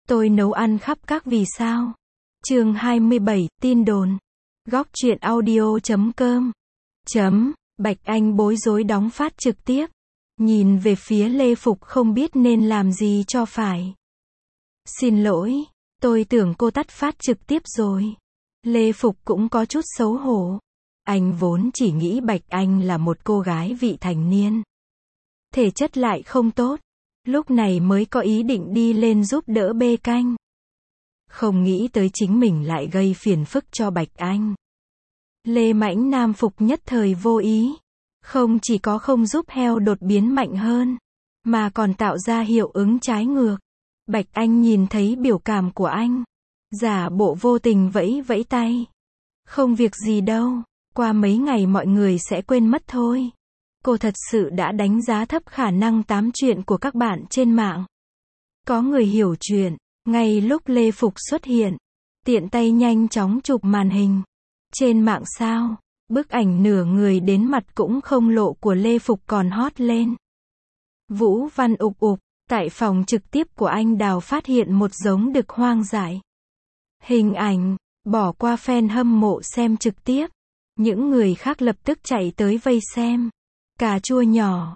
Tôi nấu ăn khắp các vì sao. Chương 27, tin đồn. Góc truyện audio.com. Bạch Anh bối rối đóng phát trực tiếp. Nhìn về phía Lê Phục không biết nên làm gì cho phải. Xin lỗi, tôi tưởng cô tắt phát trực tiếp rồi. Lê Phục cũng có chút xấu hổ. Anh vốn chỉ nghĩ Bạch Anh là một cô gái vị thành niên. Thể chất lại không tốt. Lúc này mới có ý định đi lên giúp đỡ bê canh. Không nghĩ tới chính mình lại gây phiền phức cho Bạch Anh. Lê Mãnh Nam Phục nhất thời vô ý. Không chỉ có không giúp heo đột biến mạnh hơn, mà còn tạo ra hiệu ứng trái ngược. Bạch Anh nhìn thấy biểu cảm của anh. Giả bộ vô tình vẫy vẫy tay. Không việc gì đâu, qua mấy ngày mọi người sẽ quên mất thôi. Cô thật sự đã đánh giá thấp khả năng tám chuyện của các bạn trên mạng. Có người hiểu chuyện, ngay lúc Lê Phục xuất hiện, tiện tay nhanh chóng chụp màn hình. Trên mạng sao, bức ảnh nửa người đến mặt cũng không lộ của Lê Phục còn hot lên. Vũ Văn ục ục, tại phòng trực tiếp của anh Đào phát hiện một giống đực hoang dại. Hình ảnh, bỏ qua fan hâm mộ xem trực tiếp. Những người khác lập tức chạy tới vây xem. Cà chua nhỏ,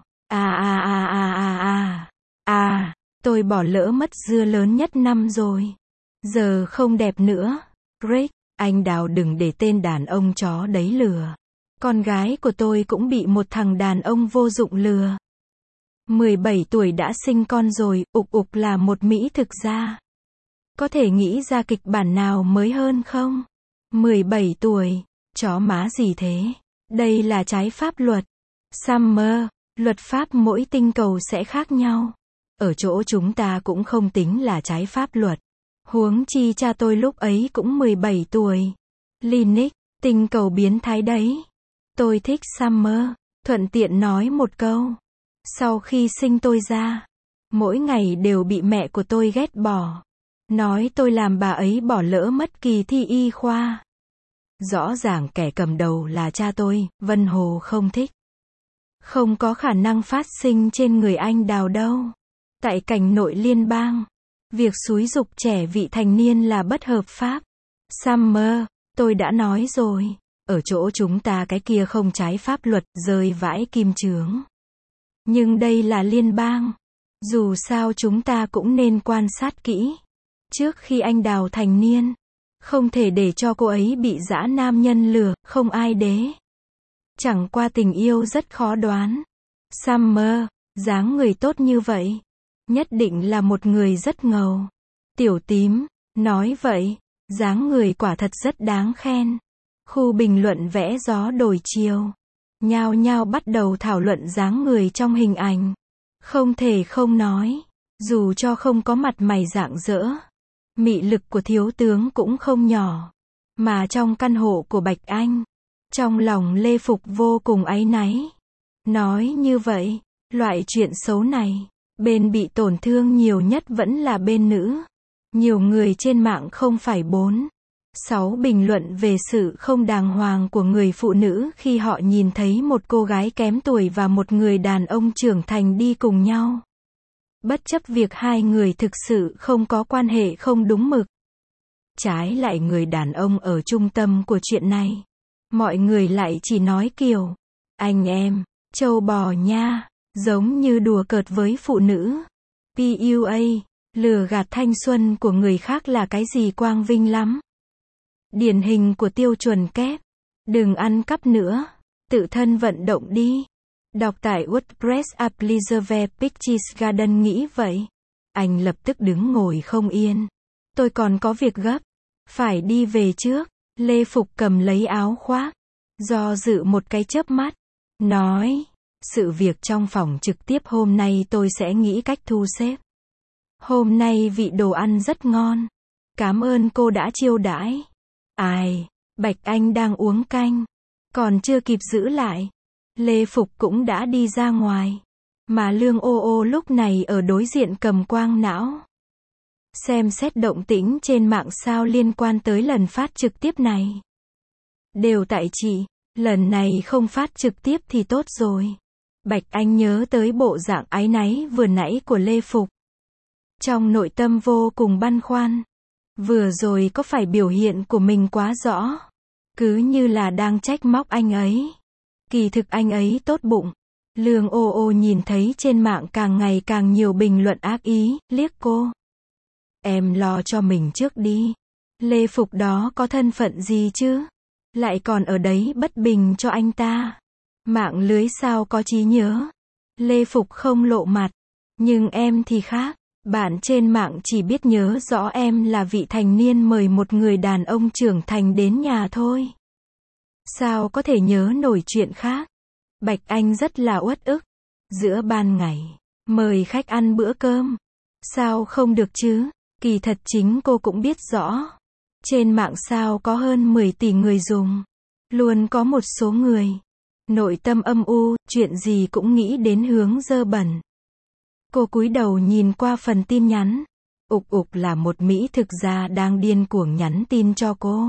tôi bỏ lỡ mất dưa lớn nhất năm rồi. Giờ không đẹp nữa. Rick, anh Đào đừng để tên đàn ông chó đấy lừa. Con gái của tôi cũng bị một thằng đàn ông vô dụng lừa. 17 tuổi đã sinh con rồi, ục ục là một mỹ thực gia. Có thể nghĩ ra kịch bản nào mới hơn không? 17 tuổi, chó má gì thế? Đây là trái pháp luật. Summer, luật pháp mỗi tinh cầu sẽ khác nhau. Ở chỗ chúng ta cũng không tính là trái pháp luật. Huống chi cha tôi lúc ấy cũng 17 tuổi. Linux, tinh cầu biến thái đấy. Tôi thích Summer, thuận tiện nói một câu. Sau khi sinh tôi ra, mỗi ngày đều bị mẹ của tôi ghét bỏ. Nói tôi làm bà ấy bỏ lỡ mất kỳ thi y khoa. Rõ ràng kẻ cầm đầu là cha tôi, Vân Hồ không thích. Không có khả năng phát sinh trên người anh Đào đâu. Tại cảnh nội liên bang, việc xúi giục trẻ vị thành niên là bất hợp pháp. Summer, tôi đã nói rồi, ở chỗ chúng ta cái kia không trái pháp luật, rơi vãi kim chướng. Nhưng đây là liên bang. Dù sao chúng ta cũng nên quan sát kỹ. Trước khi anh Đào thành niên, không thể để cho cô ấy bị dã nam nhân lừa, không ai đế. Chẳng qua tình yêu rất khó đoán. Summer, dáng người tốt như vậy, nhất định là một người rất ngầu. Tiểu tím, nói vậy, dáng người quả thật rất đáng khen. Khu bình luận vẽ gió đổi chiều. Nhao nhao bắt đầu thảo luận dáng người trong hình ảnh. Không thể không nói, dù cho không có mặt mày rạng rỡ, mị lực của thiếu tướng cũng không nhỏ. Mà trong căn hộ của Bạch Anh, trong lòng Lê Phục vô cùng áy náy. Nói như vậy, loại chuyện xấu này, bên bị tổn thương nhiều nhất vẫn là bên nữ. Nhiều người trên mạng không phải 6 bình luận về sự không đàng hoàng của người phụ nữ khi họ nhìn thấy một cô gái kém tuổi và một người đàn ông trưởng thành đi cùng nhau. Bất chấp việc hai người thực sự không có quan hệ không đúng mực. Trái lại người đàn ông ở trung tâm của chuyện này. Mọi người lại chỉ nói kiểu, anh em, trâu bò nha, giống như đùa cợt với phụ nữ. PUA, lừa gạt thanh xuân của người khác là cái gì quang vinh lắm. Điển hình của tiêu chuẩn kép. Đừng ăn cắp nữa. Tự thân vận động đi. Đọc tại WordPress Appliserve Pictures Garden nghĩ vậy. Anh lập tức đứng ngồi không yên. Tôi còn có việc gấp. Phải đi về trước. Lê Phục cầm lấy áo khoác. Do dự một cái chớp mắt. Nói. Sự việc trong phòng trực tiếp hôm nay tôi sẽ nghĩ cách thu xếp. Hôm nay vị đồ ăn rất ngon. Cảm ơn cô đã chiêu đãi. Ai, Bạch Anh đang uống canh. Còn chưa kịp giữ lại. Lê Phục cũng đã đi ra ngoài. Mà Lương Ô Ô lúc này ở đối diện cầm quang não. Xem xét động tĩnh trên mạng sao liên quan tới lần phát trực tiếp này. Đều tại chị, lần này không phát trực tiếp thì tốt rồi. Bạch Anh nhớ tới bộ dạng áy náy vừa nãy của Lê Phục. Trong nội tâm vô cùng băn khoăn. Vừa rồi có phải biểu hiện của mình quá rõ? Cứ như là đang trách móc anh ấy. Kỳ thực anh ấy tốt bụng. Lương ô ô nhìn thấy trên mạng càng ngày càng nhiều bình luận ác ý, liếc cô. Em lo cho mình trước đi. Lê Phục đó có thân phận gì chứ? Lại còn ở đấy bất bình cho anh ta. Mạng lưới sao có trí nhớ. Lê Phục không lộ mặt. Nhưng em thì khác. Bạn trên mạng chỉ biết nhớ rõ em là vị thành niên mời một người đàn ông trưởng thành đến nhà thôi. Sao có thể nhớ nổi chuyện khác? Bạch Anh rất là uất ức. Giữa ban ngày, mời khách ăn bữa cơm. Sao không được chứ? Kỳ thật chính cô cũng biết rõ. Trên mạng sao có hơn 10 tỷ người dùng. Luôn có một số người. Nội tâm âm u, chuyện gì cũng nghĩ đến hướng dơ bẩn. Cô cúi đầu nhìn qua phần tin nhắn. Ục ục là một Mỹ thực gia đang điên cuồng nhắn tin cho cô.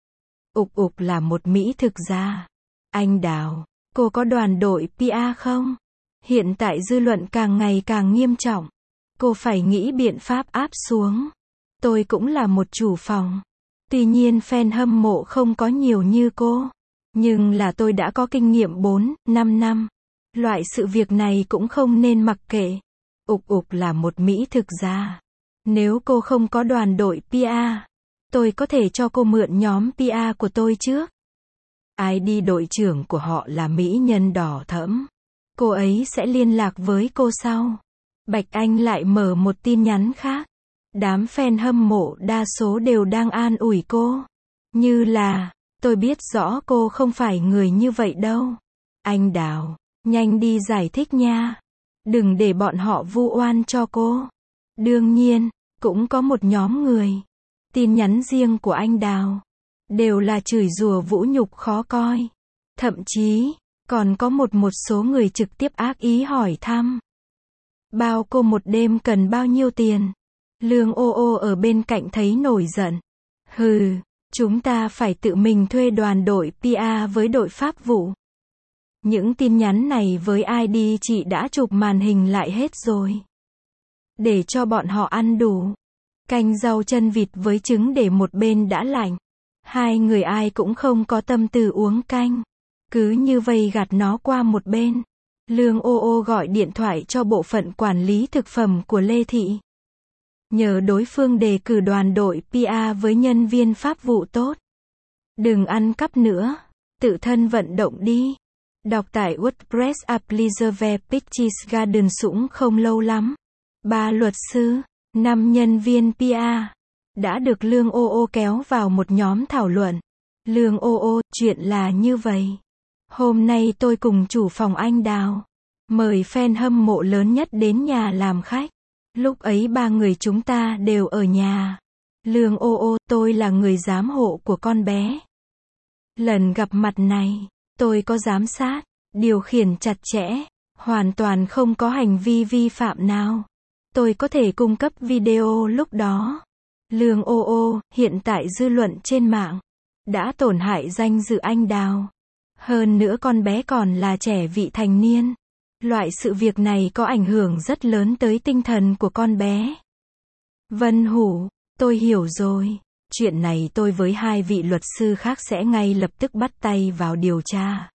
Ục ục là một Mỹ thực gia. Anh Đào, cô có đoàn đội PR không? Hiện tại dư luận càng ngày càng nghiêm trọng. Cô phải nghĩ biện pháp áp xuống. Tôi cũng là một chủ phòng. Tuy nhiên fan hâm mộ không có nhiều như cô. Nhưng là tôi đã có kinh nghiệm 4, 5 năm. Loại sự việc này cũng không nên mặc kệ. Ục ục là một Mỹ thực gia. Nếu cô không có đoàn đội PR, tôi có thể cho cô mượn nhóm PR của tôi trước. ID đội trưởng của họ là mỹ nhân đỏ thẫm. Cô ấy sẽ liên lạc với cô sau. Bạch Anh lại mở một tin nhắn khác. Đám fan hâm mộ đa số đều đang an ủi cô. Như là, tôi biết rõ cô không phải người như vậy đâu. Anh Đào, nhanh đi giải thích nha. Đừng để bọn họ vu oan cho cô. Đương nhiên, cũng có một nhóm người. Tin nhắn riêng của anh Đào. Đều là chửi rủa vũ nhục khó coi. Thậm chí, còn có một số người trực tiếp ác ý hỏi thăm. Bao cô một đêm cần bao nhiêu tiền? Lương ô ô ở bên cạnh thấy nổi giận. Hừ, chúng ta phải tự mình thuê đoàn đội PR với đội pháp vụ. Những tin nhắn này với ID chị đã chụp màn hình lại hết rồi. Để cho bọn họ ăn đủ. Canh rau chân vịt với trứng để một bên đã lạnh. Hai người ai cũng không có tâm tư uống canh. Cứ như vây gạt nó qua một bên. Lương ô ô gọi điện thoại cho bộ phận quản lý thực phẩm của Lê Thị. Nhờ đối phương đề cử đoàn đội PR với nhân viên pháp vụ tốt. Đừng ăn cắp nữa. Tự thân vận động đi. Đọc tại WordPress Applizer Pictures Garden Sũng không lâu lắm. 3 luật sư, 5 nhân viên PR đã được Lương ô ô kéo vào một nhóm thảo luận. Lương ô ô, chuyện là như vậy. Hôm nay tôi cùng chủ phòng anh Đào mời fan hâm mộ lớn nhất đến nhà làm khách. Lúc ấy 3 người chúng ta đều ở nhà. Lương ô ô, tôi là người giám hộ của con bé. Lần gặp mặt này, tôi có giám sát, điều khiển chặt chẽ, hoàn toàn không có hành vi vi phạm nào. Tôi có thể cung cấp video lúc đó. Lương ô ô, hiện tại dư luận trên mạng đã tổn hại danh dự anh Đào. Hơn nữa con bé còn là trẻ vị thành niên. Loại sự việc này có ảnh hưởng rất lớn tới tinh thần của con bé. Vân Hủ, tôi hiểu rồi. Chuyện này tôi với 2 vị luật sư khác sẽ ngay lập tức bắt tay vào điều tra.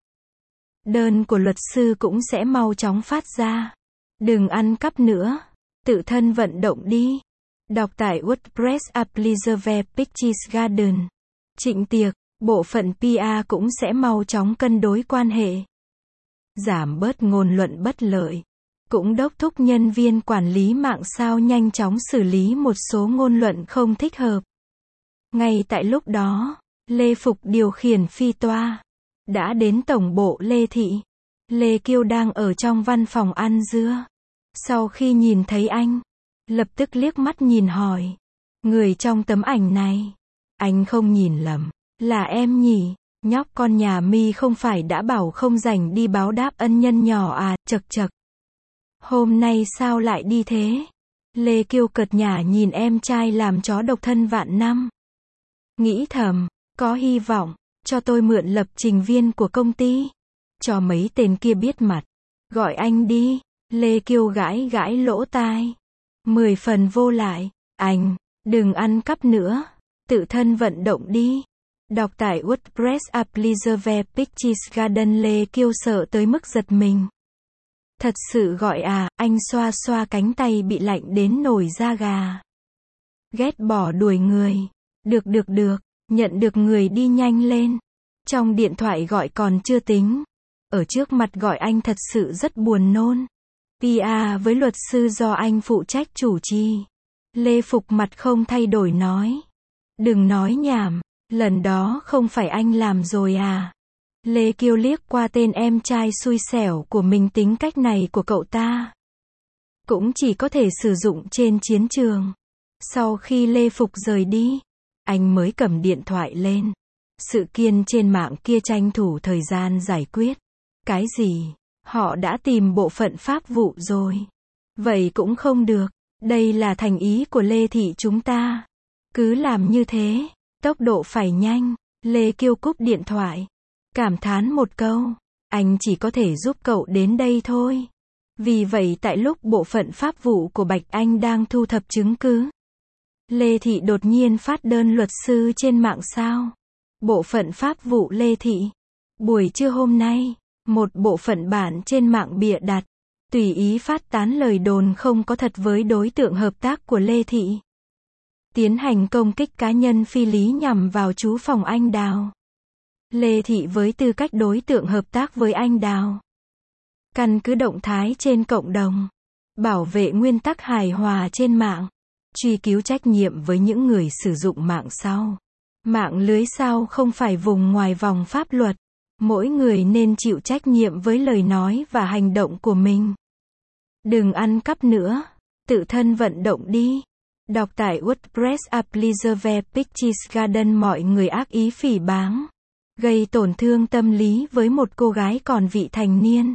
Đơn của luật sư cũng sẽ mau chóng phát ra. Đừng ăn cắp nữa. Tự thân vận động đi. Đọc tại WordPress Applizer Pictures Garden. Trịnh Tiệc, bộ phận PR cũng sẽ mau chóng cân đối quan hệ. Giảm bớt ngôn luận bất lợi. Cũng đốc thúc nhân viên quản lý mạng sao nhanh chóng xử lý một số ngôn luận không thích hợp. Ngay tại lúc đó, Lê Phục điều khiển phi toa đã đến tổng bộ Lê Thị. Lê Kiêu đang ở trong văn phòng ăn dưa. Sau khi nhìn thấy anh, lập tức liếc mắt nhìn hỏi. Người trong tấm ảnh này, anh không nhìn lầm, là em nhỉ? Nhóc con nhà mi không phải đã bảo không rảnh đi báo đáp ân nhân nhỏ à, chật chật. Hôm nay sao lại đi thế? Lê Kiêu cợt nhả nhìn em trai làm chó độc thân vạn năm. Nghĩ thầm, có hy vọng, cho tôi mượn lập trình viên của công ty. Cho mấy tên kia biết mặt. Gọi anh đi. Lê Kiêu gãi gãi lỗ tai. 10 phần vô lại. Anh, đừng ăn cắp nữa. Tự thân vận động đi. Đọc tại WordPress Applizer Pictures Garden. Lê Kiêu sợ tới mức giật mình. Thật sự gọi à, anh xoa xoa cánh tay bị lạnh đến nổi da gà. Ghét bỏ đuổi người. Được, nhận được người đi nhanh lên. Trong điện thoại gọi còn chưa tính. Ở trước mặt gọi anh thật sự rất buồn nôn. PR với luật sư do anh phụ trách chủ trì. Lê Phục mặt không thay đổi nói. Đừng nói nhảm, lần đó không phải anh làm rồi à. Lê Kiêu liếc qua tên em trai xui xẻo của mình, tính cách này của cậu ta cũng chỉ có thể sử dụng trên chiến trường. Sau khi Lê Phục rời đi, anh mới cầm điện thoại lên. Sự kiện trên mạng kia tranh thủ thời gian giải quyết. Cái gì? Họ đã tìm bộ phận pháp vụ rồi. Vậy cũng không được. Đây là thành ý của Lê Thị chúng ta. Cứ làm như thế. Tốc độ phải nhanh. Lê Kiêu cúp điện thoại. Cảm thán một câu. Anh chỉ có thể giúp cậu đến đây thôi. Vì vậy tại lúc bộ phận pháp vụ của Bạch Anh đang thu thập chứng cứ, Lê Thị đột nhiên phát đơn luật sư trên mạng sao? Bộ phận pháp vụ Lê Thị. Buổi trưa hôm nay, một bộ phận bản trên mạng bịa đặt, tùy ý phát tán lời đồn không có thật với đối tượng hợp tác của Lê Thị. Tiến hành công kích cá nhân phi lý nhằm vào chú Phòng Anh Đào. Lê Thị với tư cách đối tượng hợp tác với anh Đào. Căn cứ động thái trên cộng đồng, bảo vệ nguyên tắc hài hòa trên mạng, truy cứu trách nhiệm với những người sử dụng mạng sau. Mạng lưới sau không phải vùng ngoài vòng pháp luật. Mỗi người nên chịu trách nhiệm với lời nói và hành động của mình. Đừng ăn cắp nữa. Tự thân vận động đi. Đọc tại WordPress Applizer Pictures Garden. Mọi người ác ý phỉ báng, gây tổn thương tâm lý với một cô gái còn vị thành niên.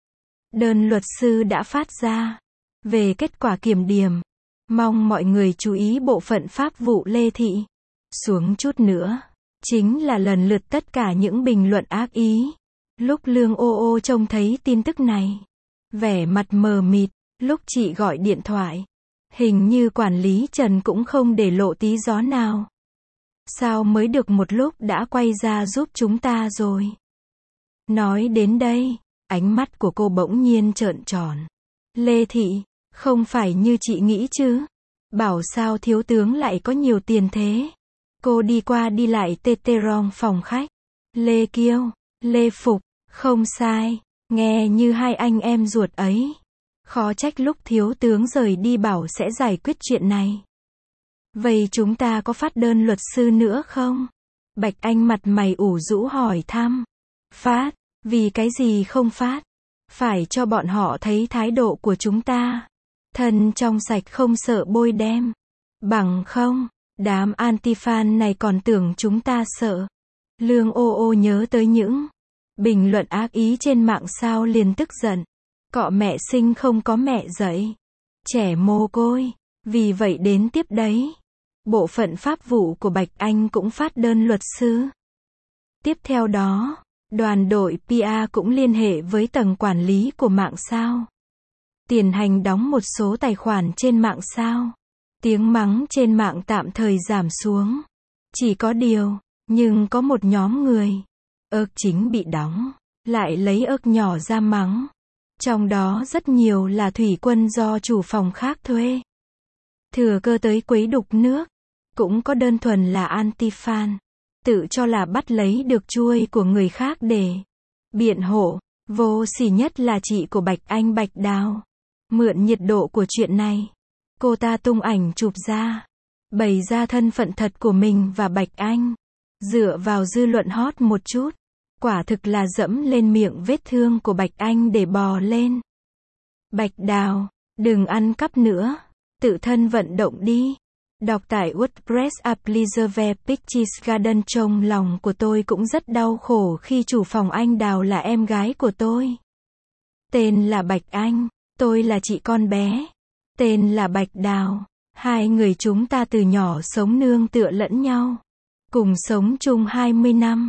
Đơn luật sư đã phát ra về kết quả kiểm điểm. Mong mọi người chú ý bộ phận pháp vụ Lê Thị. Xuống chút nữa chính là lần lượt tất cả những bình luận ác ý. Lúc Lương Ô Ô trông thấy tin tức này, vẻ mặt mờ mịt. Lúc chị gọi điện thoại, hình như quản lý Trần cũng không để lộ tí gió nào. Sao mới được một lúc đã quay ra giúp chúng ta rồi. Nói đến đây, ánh mắt của cô bỗng nhiên trợn tròn. Lê Thị, không phải như chị nghĩ chứ. Bảo sao thiếu tướng lại có nhiều tiền thế. Cô đi qua đi lại tê tê rong phòng khách. Lê Kiêu, Lê Phục, không sai. Nghe như hai anh em ruột ấy. Khó trách lúc thiếu tướng rời đi bảo sẽ giải quyết chuyện này. Vậy chúng ta có phát đơn luật sư nữa không? Bạch Anh mặt mày ủ rũ hỏi thăm. Phát, vì cái gì không phát? Phải cho bọn họ thấy thái độ của chúng ta. Thân trong sạch không sợ bôi đen. Bằng không, đám anti-fan này còn tưởng chúng ta sợ. Lương Ô Ô nhớ tới những bình luận ác ý trên mạng sao liền tức giận. Cọ mẹ sinh không có mẹ dạy. Trẻ mồ côi. Vì vậy đến tiếp đấy, bộ phận pháp vụ của Bạch Anh cũng phát đơn luật sư. Tiếp theo đó, đoàn đội PR cũng liên hệ với tầng quản lý của mạng sao. Tiến hành đóng một số tài khoản trên mạng sao. Tiếng mắng trên mạng tạm thời giảm xuống. Chỉ có điều, nhưng có một nhóm người, ớc chính bị đóng, lại lấy ớc nhỏ ra mắng. Trong đó rất nhiều là thủy quân do chủ phòng khác thuê. Thừa cơ tới quấy đục nước. Cũng có đơn thuần là anti-fan. Tự cho là bắt lấy được chuôi của người khác để biện hộ. Vô sỉ nhất là chị của Bạch Anh Bạch Đào. Mượn nhiệt độ của chuyện này, cô ta tung ảnh chụp ra, bày ra thân phận thật của mình và Bạch Anh. Dựa vào dư luận hot một chút, quả thực là dẫm lên miệng vết thương của Bạch Anh để bò lên. Bạch Đào, đừng ăn cắp nữa. Tự thân vận động đi. Đọc tại WordPress Applizer Pictures Garden. Trong lòng của tôi cũng rất đau khổ khi chủ phòng Anh Đào là em gái của tôi. Tên là Bạch Anh, tôi là chị con bé. Tên là Bạch Đào. Hai người chúng ta từ nhỏ sống nương tựa lẫn nhau. Cùng sống chung 20 năm.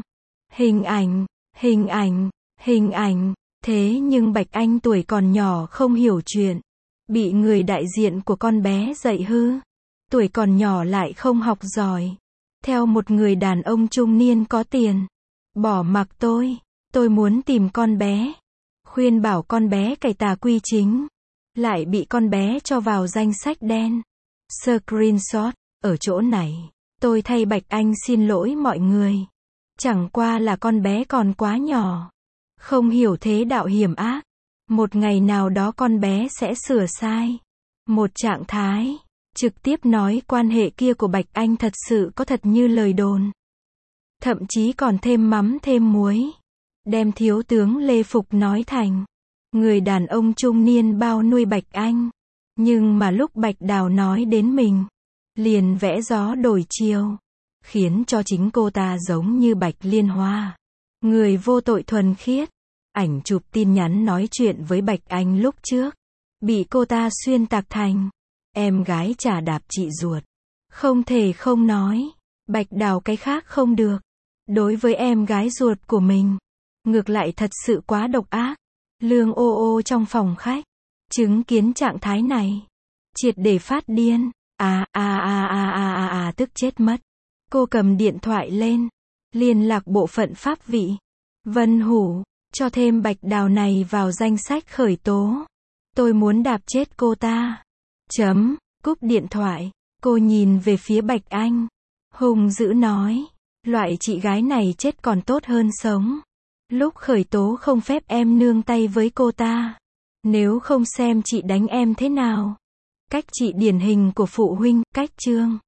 Hình ảnh. Thế nhưng Bạch Anh tuổi còn nhỏ không hiểu chuyện. Bị người đại diện của con bé dạy hư. Tuổi còn nhỏ lại không học giỏi. Theo một người đàn ông trung niên có tiền. Bỏ mặc tôi. Tôi muốn tìm con bé. Khuyên bảo con bé cải tà quy chính. Lại bị con bé cho vào danh sách đen. Screenshot. Ở chỗ này. Tôi thay Bạch Anh xin lỗi mọi người. Chẳng qua là con bé còn quá nhỏ. Không hiểu thế đạo hiểm ác. Một ngày nào đó con bé sẽ sửa sai. Một trạng thái. Trực tiếp nói quan hệ kia của Bạch Anh thật sự có thật như lời đồn. Thậm chí còn thêm mắm thêm muối. Đem thiếu tướng Lê Phục nói thành người đàn ông trung niên bao nuôi Bạch Anh. Nhưng mà lúc Bạch Đào nói đến mình, liền vẽ gió đổi chiều. Khiến cho chính cô ta giống như Bạch Liên Hoa. Người vô tội thuần khiết. Ảnh chụp tin nhắn nói chuyện với Bạch Anh lúc trước. Bị cô ta xuyên tạc thành em gái chà đạp chị ruột. Không thể không nói. Bạch Đào cái khác không được. Đối với em gái ruột của mình. Ngược lại thật sự quá độc ác. Lương ô ô trong phòng khách. Chứng kiến trạng thái này. Triệt để phát điên. Tức chết mất. Cô cầm điện thoại lên. Liên lạc bộ phận pháp vị. Vân Hủ. Cho thêm Bạch Đào này vào danh sách khởi tố. Tôi muốn đạp chết cô ta. Cúp điện thoại. Cô nhìn về phía Bạch Anh. Hùng dữ nói. Loại chị gái này chết còn tốt hơn sống. Lúc khởi tố không phép em nương tay với cô ta. Nếu không xem chị đánh em thế nào. Cách chị điển hình của phụ huynh, cách Trương.